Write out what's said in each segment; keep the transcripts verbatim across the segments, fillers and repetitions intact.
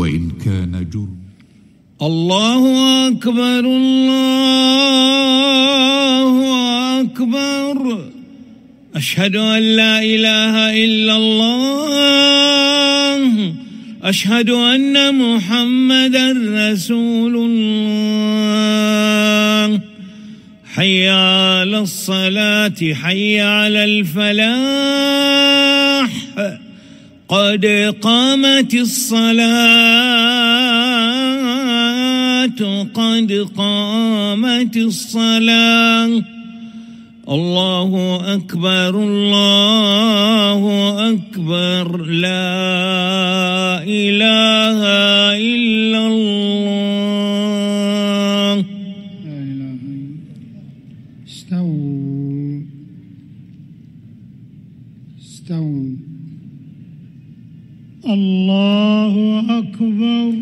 وإن كان جرم. الله أكبر الله أكبر. أشهد أن لا إله إلا الله. أشهد أن محمدًا رسول الله. حي على الصلاة حي على الفلاح. قد قامت الصلاة قد قامت الصلاة. الله أكبر الله أكبر. لا إله إلا الله. لا إله إلا. استووا استووا. الله أكبر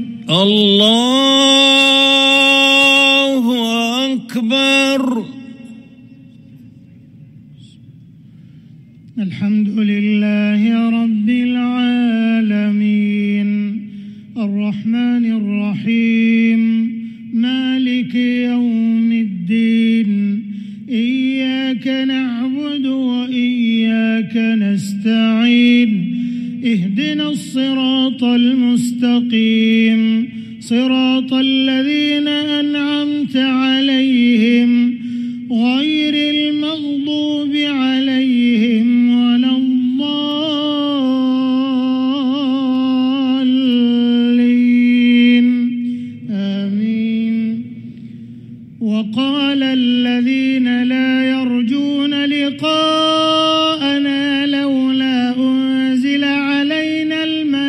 الله أكبر. الحمد لله رب العالمين الرحمن الرحيم مالك يوم الدين. إياك نعبد وإياك نستعين. اهدنا الصراط المستقيم صراط الذين أنعمت عليهم غير المغضوب عليهم ولا الضالين آمين. وقال الذين لا يرجون لقاءنا لولا أنزل علينا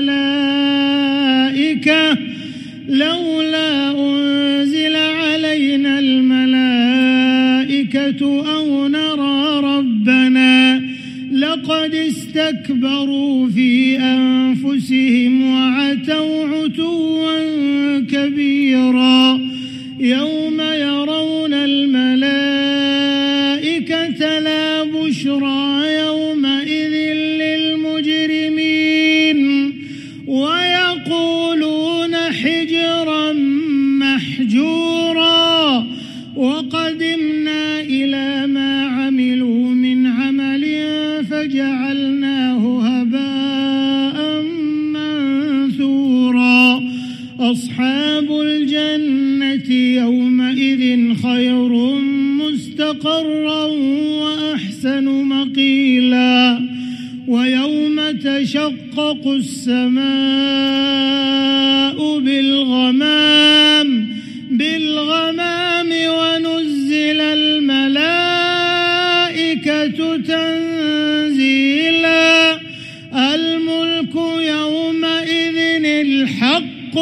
الملائكة لولا أنزل علينا الملائكة أو نرى ربنا لقد استكبروا في أنفسهم وعتوا عتوا كبيرا. يوم يرون الملائكة لا بشرى يومئذ للمجرمين ويقولون حجرا محجورا. وقدمنا إلى ما عملوا من عمل فجعلناه هباء منثورا. أصحاب الجنة يومئذ خير مستقرا وأحسن مقيلا. ويوم تشقق السماء بالغمام بالغمام ونزل الملائكة تنزيلا. الملك يومئذ الحق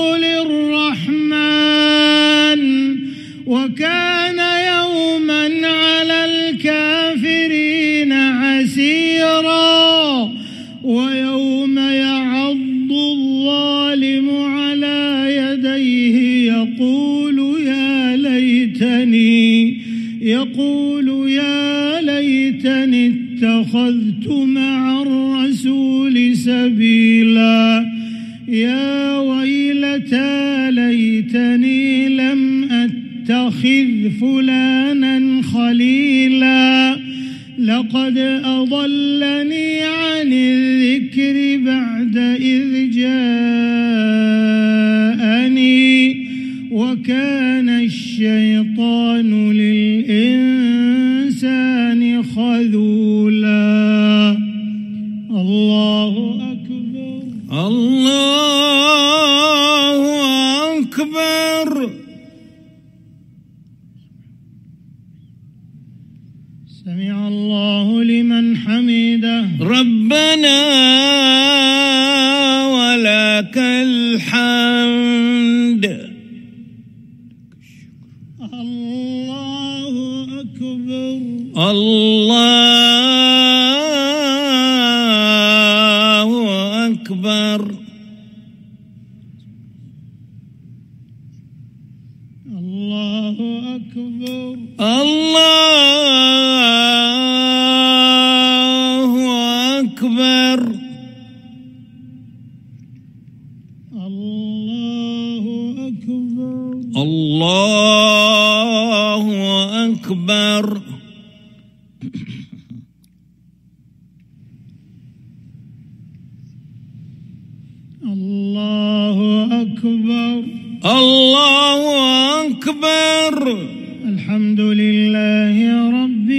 للرحمن وكان يوما على الكافرين عسيرا. ويوم يعض الظالم على يديه يقول يا ليتني يقول يا ليتني اتخذت مع الرسول سبيلا. يا ويلتى ليتني لم أتخذ فلانا خليلا. لقد أضلني عن الذكر بعد إذ جاءني وكان الشيطان للإنسان خذولا. الله أكبر الله أكبر. سمع الله لمن حمده. ربنا ولك الحمد. الله أكبر الله أكبر. الله أكبر الله أكبر. الله أكبر. الله أكبر. الله أكبر. الله أكبر. الحمد لله رب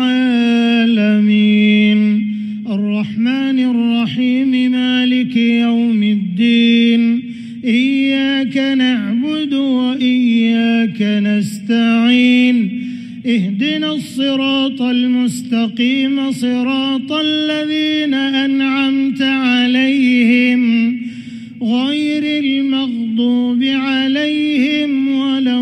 العالمين الرحمن الرحيم مالك يوم الدين إياك نعبد وإياك نستعين اهدنا الصراط المستقيم صراط الذين أنعمت عليهم غير المغضوب عليهم ولا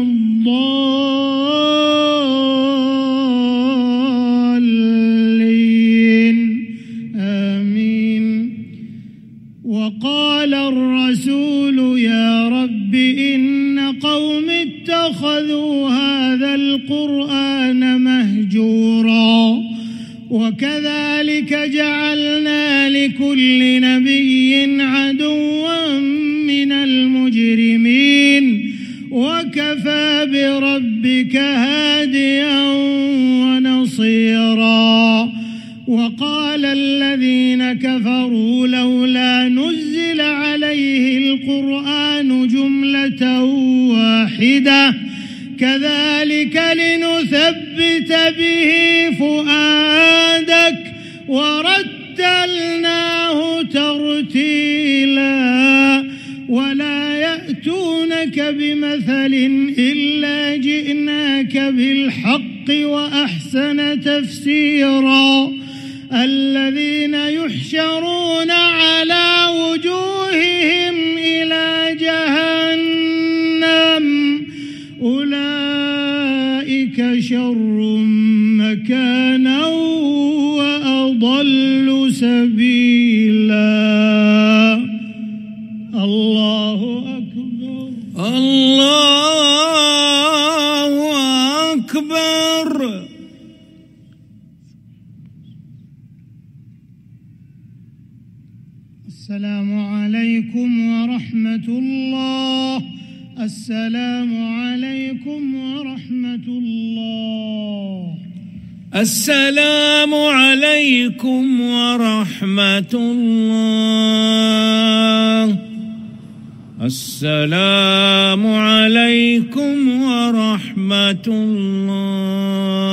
الضالين آمين. وقال الرسول يا رب إن قوم اتخذوا هذا القرآن مهجورا وكذلك جعلنا لكل نبي عدوا من المجرمين وكفى بربك هاديا ونصيرا. وقال الذين كفروا لولا نزل عليه القرآن جملة واحدة كذلك لنثبت به فؤادك ورتلناه ترتيلا ولا يأتونك بمثل إلا جئناك بالحق وأحسن تفسيرا. الذين يحشرون على وجوههم إلى جهنم أولئك شر مكانا وأضل سبيلا. الله أكبر. الله أكبر. السلام عليكم ورحمة الله. السلام عليكم ورحمة الله. السلام عليكم ورحمة الله. السلام عليكم ورحمة الله.